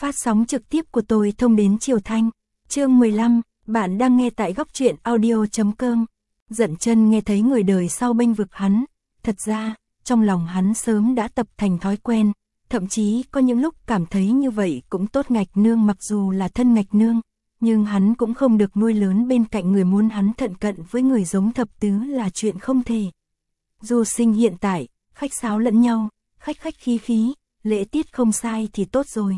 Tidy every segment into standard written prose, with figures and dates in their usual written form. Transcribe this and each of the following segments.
Phát sóng trực tiếp của tôi thông đến Triều Thanh. Chương 15, bạn đang nghe tại góc truyện audio.com. Dận Chân nghe thấy người đời sau bênh vực hắn, thật ra, trong lòng hắn sớm đã tập thành thói quen, thậm chí có những lúc cảm thấy như vậy cũng tốt. Ngạch Nương mặc dù là thân Ngạch Nương, nhưng hắn cũng không được nuôi lớn bên cạnh người, muốn hắn thận cận với người giống Thập Tứ là chuyện không thể. Du Sinh hiện tại, khách sáo lẫn nhau, khách khách khí khí, lễ tiết không sai thì tốt rồi.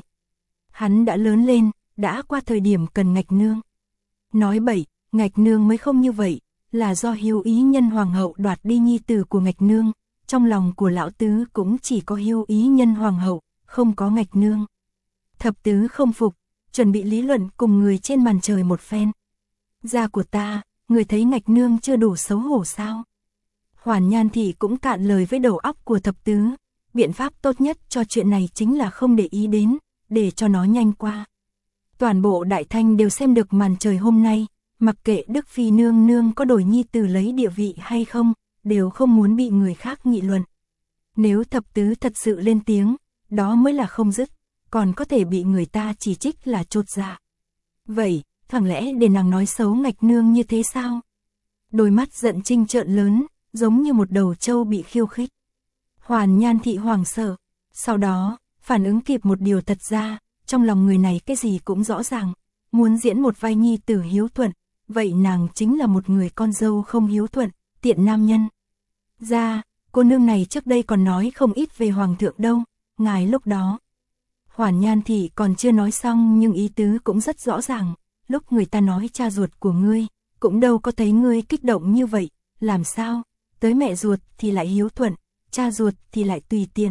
Hắn đã lớn lên, đã qua thời điểm cần Ngạch Nương. Nói bậy, Ngạch Nương mới không như vậy, là do Hiếu Ý Nhân Hoàng hậu đoạt đi nhi tử của Ngạch Nương, trong lòng của lão tứ cũng chỉ có Hiếu Ý Nhân Hoàng hậu, không có Ngạch Nương. Thập Tứ không phục, chuẩn bị lý luận cùng người trên màn trời một phen. Gia của ta, người thấy Ngạch Nương chưa đủ xấu hổ sao? Hoàn Nhan Thị cũng cạn lời với đầu óc của Thập Tứ, biện pháp tốt nhất cho chuyện này chính là không để ý đến, để cho nó nhanh qua. Toàn bộ Đại Thanh đều xem được màn trời hôm nay, mặc kệ Đức Phi nương nương có đổi nhi tử lấy địa vị hay không, đều không muốn bị người khác nghị luận. Nếu Thập Tứ thật sự lên tiếng, đó mới là không dứt, còn có thể bị người ta chỉ trích là chột dạ. Vậy, chẳng lẽ để nàng nói xấu Ngạch Nương như thế sao? Đôi mắt Dận Trinh trợn lớn, giống như một đầu trâu bị khiêu khích. Hoàn Nhan Thị hoảng sợ, sau đó, phản ứng kịp một điều, thật ra, trong lòng người này cái gì cũng rõ ràng, muốn diễn một vai nhi tử hiếu thuận, vậy nàng chính là một người con dâu không hiếu thuận, tiện nam nhân. Ra, cô nương này trước đây còn nói không ít về hoàng thượng đâu, ngài lúc đó. Hoàn Nhan Thị còn chưa nói xong nhưng ý tứ cũng rất rõ ràng, lúc người ta nói cha ruột của ngươi, cũng đâu có thấy ngươi kích động như vậy, làm sao, tới mẹ ruột thì lại hiếu thuận, cha ruột thì lại tùy tiện.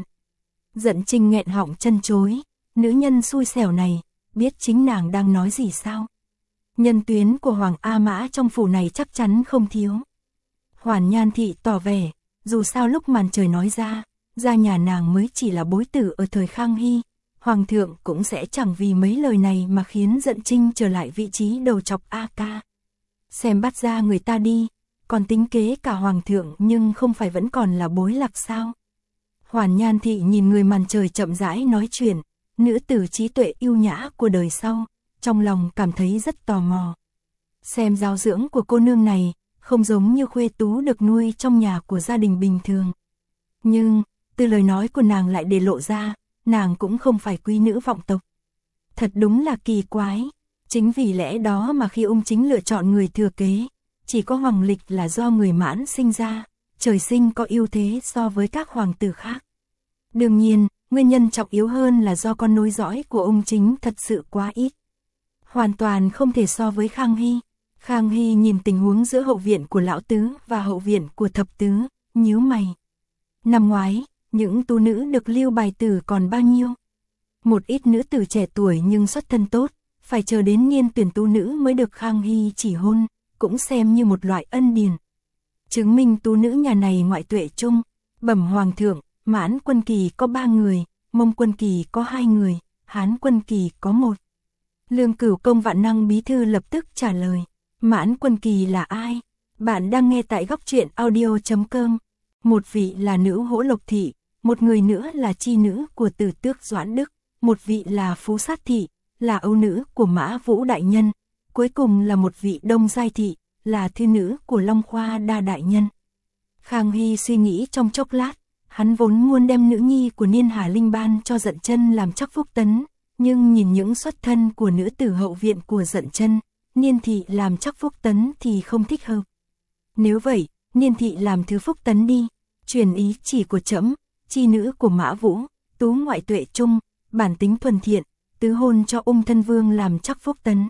Dận Trinh nghẹn họng chân chối, nữ nhân xui xẻo này, biết chính nàng đang nói gì sao? Nhân tuyến của Hoàng A Mã trong phủ này chắc chắn không thiếu. Hoàn Nhan Thị tỏ vẻ, dù sao lúc màn trời nói ra nhà nàng mới chỉ là bối tử ở thời Khang Hy, Hoàng thượng cũng sẽ chẳng vì mấy lời này mà khiến Dận Trinh trở lại vị trí đầu chọc A ca. Xem bắt ra người ta đi, còn tính kế cả Hoàng thượng nhưng không phải vẫn còn là bối lạc sao? Hoàn Nhan Thị nhìn người màn trời chậm rãi nói chuyện, nữ tử trí tuệ yêu nhã của đời sau, trong lòng cảm thấy rất tò mò. Xem giáo dưỡng của cô nương này, không giống như khuê tú được nuôi trong nhà của gia đình bình thường. Nhưng, từ lời nói của nàng lại để lộ ra, nàng cũng không phải quý nữ vọng tộc. Thật đúng là kỳ quái, chính vì lẽ đó mà khi Ung Chính lựa chọn người thừa kế, chỉ có Hoàng Lịch là do người Mãn sinh ra, trời sinh có ưu thế so với các hoàng tử khác. Đương nhiên, nguyên nhân trọng yếu hơn là do con nối dõi của Ung Chính thật sự quá ít. Hoàn toàn không thể so với Khang Hy. Khang Hy nhìn tình huống giữa hậu viện của lão tứ và hậu viện của Thập Tứ, nhíu mày. Năm ngoái, những tú nữ được lưu bài tử còn bao nhiêu? Một ít nữ tử trẻ tuổi nhưng xuất thân tốt, phải chờ đến niên tuyển tú nữ mới được Khang Hy chỉ hôn, cũng xem như một loại ân điển. Chứng minh tú nữ nhà này ngoại tuệ trung, bẩm Hoàng thượng, Mãn Quân Kỳ có 3 người, Mông Quân Kỳ có 2 người, Hán Quân Kỳ có 1. Lương Cửu Công Vạn Năng bí thư lập tức trả lời, Mãn Quân Kỳ là ai? Bạn đang nghe tại góc truyện audio.com. Một vị là nữ Hỗ Lộc Thị, một người nữa là chi nữ của Tử Tước Doãn Đức, một vị là Phú Sát Thị, là âu nữ của Mã Vũ Đại Nhân, cuối cùng là một vị Đông Giai Thị, là thư nữ của Long Khoa Đa Đại Nhân. Khang Hy suy nghĩ trong chốc lát, hắn vốn muốn đem nữ nhi của Niên Hà Linh ban cho Dận Chân làm chắc phúc tấn, nhưng nhìn những xuất thân của nữ tử hậu viện của Dận Chân, Niên Thị làm chắc phúc tấn thì không thích hợp. Nếu vậy, Niên Thị làm thứ phúc tấn đi, truyền ý chỉ của trẫm, chi nữ của Mã Vũ, tú ngoại tuệ trung, bản tính thuần thiện, tứ hôn cho Ung thân vương làm chắc phúc tấn.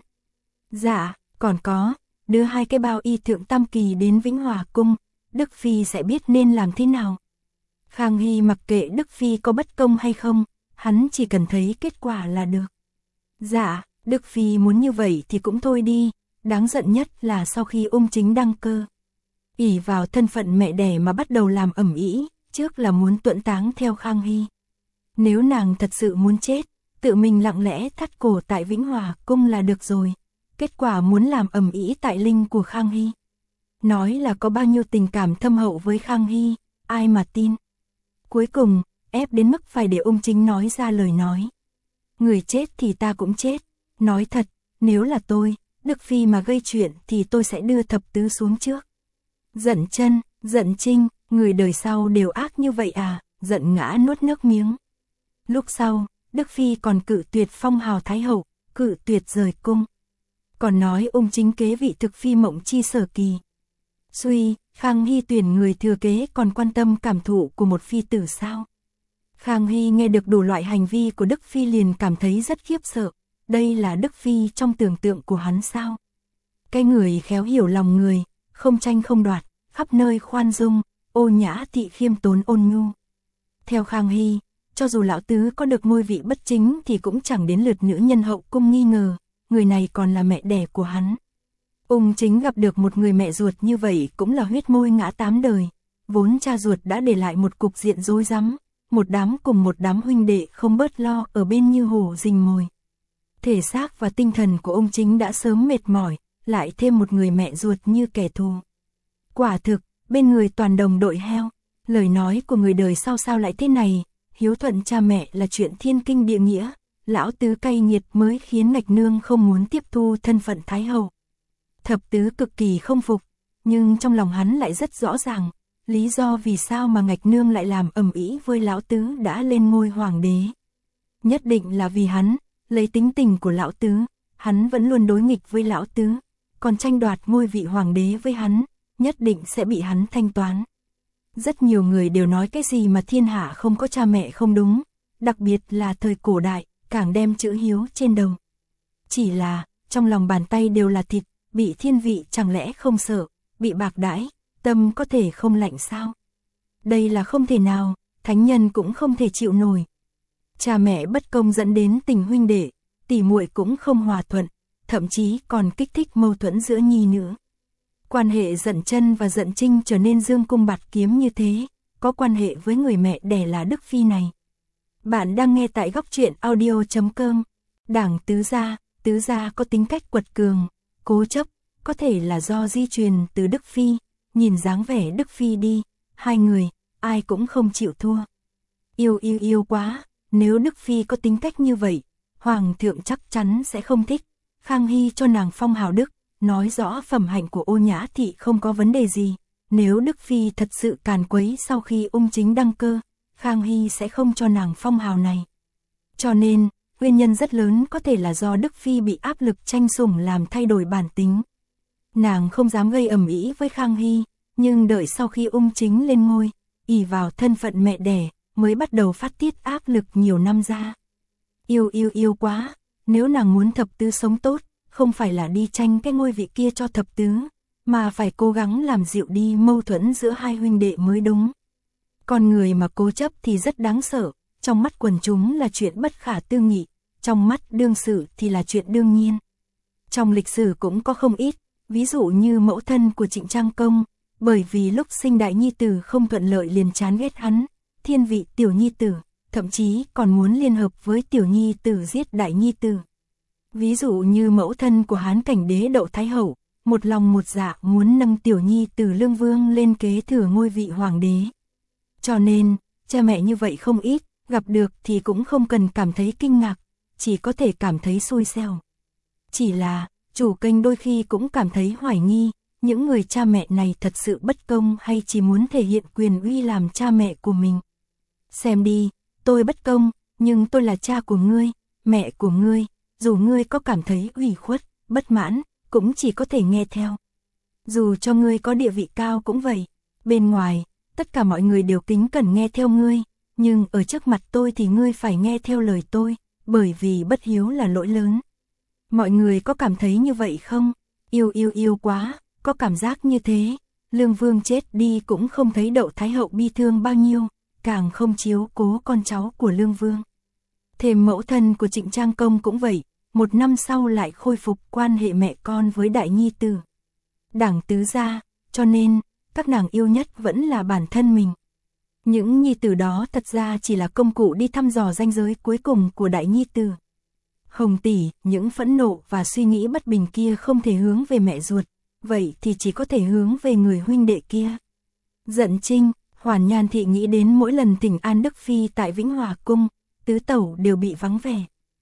Dạ, còn có, đưa 2 cái bao y thượng tam kỳ đến Vĩnh Hòa cung, Đức Phi sẽ biết nên làm thế nào. Khang Hy mặc kệ Đức Phi có bất công hay không, hắn chỉ cần thấy kết quả là được. Dạ, Đức Phi muốn như vậy thì cũng thôi đi, đáng giận nhất là sau khi Ung Chính đăng cơ. ỷ vào thân phận mẹ đẻ mà bắt đầu làm ầm ĩ, trước là muốn tuẫn táng theo Khang Hy. Nếu nàng thật sự muốn chết, tự mình lặng lẽ thắt cổ tại Vĩnh Hòa cung là được rồi. Kết quả muốn làm ầm ĩ tại linh của Khang Hy. Nói là có bao nhiêu tình cảm thâm hậu với Khang Hy, ai mà tin. Cuối cùng, ép đến mức phải để Ung Chính nói ra lời nói. người chết thì ta cũng chết. Nói thật, nếu là tôi, Đức Phi mà gây chuyện thì tôi sẽ đưa thập tứ xuống trước. Giận Chân, giận Trinh, người đời sau đều ác như vậy à, giận ngã nuốt nước miếng. Lúc sau, Đức Phi còn cự tuyệt phong hào Thái Hậu, cự tuyệt rời cung. Còn nói Ung Chính kế vị thực phi mộng chi sở kỳ. Suy, Khang Hy tuyển người thừa kế còn quan tâm cảm thụ của một phi tử sao? Khang Hy nghe được đủ loại hành vi của Đức Phi liền cảm thấy rất khiếp sợ. Đây là Đức Phi trong tưởng tượng của hắn sao? Cái người khéo hiểu lòng người, không tranh không đoạt, khắp nơi khoan dung, ô nhã thị khiêm tốn ôn nhu. Theo Khang Hy, cho dù lão tứ có được ngôi vị bất chính thì cũng chẳng đến lượt nữ nhân hậu cung nghi ngờ, người này còn là mẹ đẻ của hắn. Ung Chính gặp được một người mẹ ruột như vậy cũng là huyết môi ngã tám đời, vốn cha ruột đã để lại một cục diện rối rắm, một đám cùng một đám huynh đệ không bớt lo ở bên như hổ rình mồi. Thể xác và tinh thần của Ung Chính đã sớm mệt mỏi, lại thêm một người mẹ ruột như kẻ thù. Quả thực, bên người toàn đồng đội heo, lời nói của người đời sau sao lại thế này, hiếu thuận cha mẹ là chuyện thiên kinh địa nghĩa, lão tứ cay nghiệt mới khiến Ngạch Nương không muốn tiếp thu thân phận Thái Hậu. Thập tứ cực kỳ không phục, nhưng trong lòng hắn lại rất rõ ràng, lý do vì sao mà Ngạch Nương lại làm ầm ĩ với lão tứ đã lên ngôi hoàng đế. Nhất định là vì hắn, lấy tính tình của lão tứ, hắn vẫn luôn đối nghịch với lão tứ, còn tranh đoạt ngôi vị hoàng đế với hắn, nhất định sẽ bị hắn thanh toán. Rất nhiều người đều nói cái gì mà thiên hạ không có cha mẹ không đúng, đặc biệt là thời cổ đại, càng đem chữ hiếu trên đầu. Chỉ là, trong lòng bàn tay đều là thịt, bị thiên vị chẳng lẽ không sợ, bị bạc đãi, tâm có thể không lạnh sao? Đây là không thể nào, thánh nhân cũng không thể chịu nổi. Cha mẹ bất công dẫn đến tình huynh đệ, tỷ muội cũng không hòa thuận, thậm chí còn kích thích mâu thuẫn giữa nhi nữ. Quan hệ Giận Chân và Giận Trinh trở nên dương cung bạt kiếm như thế, có quan hệ với người mẹ đẻ là Đức Phi này. Bạn đang nghe tại góc truyện audio.com. Đảng tứ gia có tính cách quật cường, cố chấp, có thể là do di truyền từ Đức Phi, nhìn dáng vẻ Đức Phi đi, hai người, ai cũng không chịu thua. Yêu quá, nếu Đức Phi có tính cách như vậy, Hoàng thượng chắc chắn sẽ không thích. Khang Hy cho nàng phong hào Đức, nói rõ phẩm hạnh của Ô Nhã Thị không có vấn đề gì. Nếu Đức Phi thật sự càn quấy sau khi Ung Chính đăng cơ, Khang Hy sẽ không cho nàng phong hào này. Cho nên, nguyên nhân rất lớn có thể là do Đức Phi bị áp lực tranh sủng làm thay đổi bản tính. Nàng không dám gây ầm ĩ với Khang Hy, nhưng đợi sau khi Ung Chính lên ngôi, ỷ vào thân phận mẹ đẻ, mới bắt đầu phát tiết áp lực nhiều năm ra. Yêu quá, nếu nàng muốn thập tứ sống tốt, không phải là đi tranh cái ngôi vị kia cho thập tứ, mà phải cố gắng làm dịu đi mâu thuẫn giữa hai huynh đệ mới đúng. Con người mà cố chấp thì rất đáng sợ, trong mắt quần chúng là chuyện bất khả tư nghị, trong mắt đương sự thì là chuyện đương nhiên. Trong lịch sử cũng có không ít, ví dụ như mẫu thân của Trịnh Trang Công, bởi vì lúc sinh đại nhi tử không thuận lợi liền chán ghét hắn, thiên vị tiểu nhi tử, thậm chí còn muốn liên hợp với tiểu nhi tử giết đại nhi tử. Ví dụ như mẫu thân của Hán Cảnh Đế Đậu Thái Hậu, một lòng một dạ muốn nâng tiểu nhi tử Lương Vương lên kế thừa ngôi vị hoàng đế. Cho nên, cha mẹ như vậy không ít, gặp được thì cũng không cần cảm thấy kinh ngạc, chỉ có thể cảm thấy xui xẻo. Chỉ là, chủ kênh đôi khi cũng cảm thấy hoài nghi, những người cha mẹ này thật sự bất công hay chỉ muốn thể hiện quyền uy làm cha mẹ của mình. Xem đi, tôi bất công, nhưng tôi là cha của ngươi, mẹ của ngươi, dù ngươi có cảm thấy ủy khuất, bất mãn, cũng chỉ có thể nghe theo. Dù cho ngươi có địa vị cao cũng vậy, bên ngoài, tất cả mọi người đều kính cẩn nghe theo ngươi, nhưng ở trước mặt tôi thì ngươi phải nghe theo lời tôi, bởi vì bất hiếu là lỗi lớn. Mọi người có cảm thấy như vậy không? Yêu quá, có cảm giác như thế. Lương Vương chết đi cũng không thấy Đậu Thái Hậu bi thương bao nhiêu, càng không chiếu cố con cháu của Lương Vương. Thêm mẫu thân của Trịnh Trang Công cũng vậy, một năm sau lại khôi phục quan hệ mẹ con với đại nhi tử. Đảng tứ gia, cho nên, các nàng yêu nhất vẫn là bản thân mình. Những nhi tử đó thật ra chỉ là công cụ đi thăm dò ranh giới cuối cùng của đại nhi tử. Hồng tỷ, những phẫn nộ và suy nghĩ bất bình kia không thể hướng về mẹ ruột, vậy thì chỉ có thể hướng về người huynh đệ kia. Giận Trinh, Hoàn Nhan thị nghĩ đến mỗi lần thỉnh an Đức Phi tại Vĩnh Hòa Cung, tứ tẩu đều bị vắng vẻ.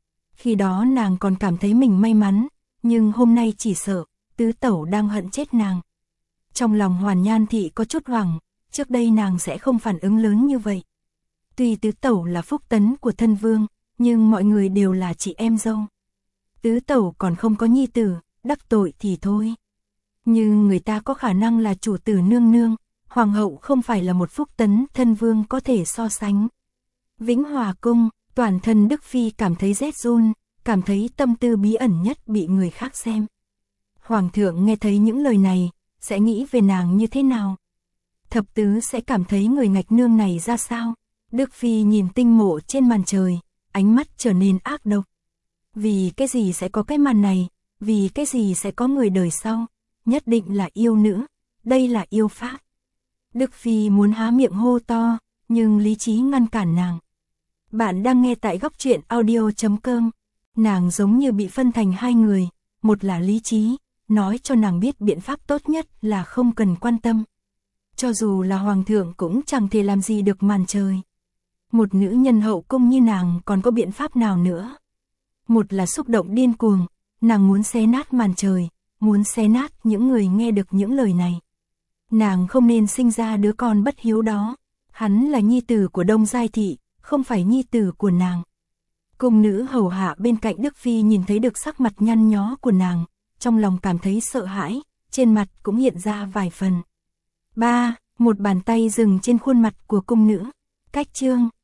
Khi đó nàng còn cảm thấy mình may mắn, nhưng hôm nay chỉ sợ, tứ tẩu đang hận chết nàng. Trong lòng Hoàn Nhan Thị có chút hoảng, trước đây nàng sẽ không phản ứng lớn như vậy. Tuy tứ tẩu là phúc tấn của thân vương, nhưng mọi người đều là chị em dâu. Tứ tẩu còn không có nhi tử, đắc tội thì thôi. Nhưng người ta có khả năng là chủ tử nương nương, hoàng hậu không phải là một phúc tấn thân vương có thể so sánh. Vĩnh Hòa cung, toàn thân Đức Phi cảm thấy rét run, cảm thấy tâm tư bí ẩn nhất bị người khác xem. Hoàng thượng nghe thấy những lời này, sẽ nghĩ về nàng như thế nào? Thập tứ sẽ cảm thấy người ngạch nương này ra sao? Đức Phi nhìn tinh mộ trên màn trời, ánh mắt trở nên ác độc. Vì cái gì sẽ có cái màn này? Vì cái gì sẽ có người đời sau? Nhất định là yêu nữ, đây là yêu pháp. Đức Phi muốn há miệng hô to, nhưng lý trí ngăn cản nàng. Bạn đang nghe tại góc truyện audio.com. Nàng giống như bị phân thành hai người, một là lý trí, nói cho nàng biết biện pháp tốt nhất là không cần quan tâm. Cho dù là hoàng thượng cũng chẳng thể làm gì được màn trời. Một nữ nhân hậu cung như nàng còn có biện pháp nào nữa? Một là xúc động điên cuồng, nàng muốn xé nát màn trời, muốn xé nát những người nghe được những lời này. Nàng không nên sinh ra đứa con bất hiếu đó, hắn là nhi tử của Đông Giai Thị, không phải nhi tử của nàng. Cung nữ hầu hạ bên cạnh Đức Phi nhìn thấy được sắc mặt nhăn nhó của nàng, trong lòng cảm thấy sợ hãi, trên mặt cũng hiện ra vài phần. Một bàn tay dừng trên khuôn mặt của cung nữ. Cách chương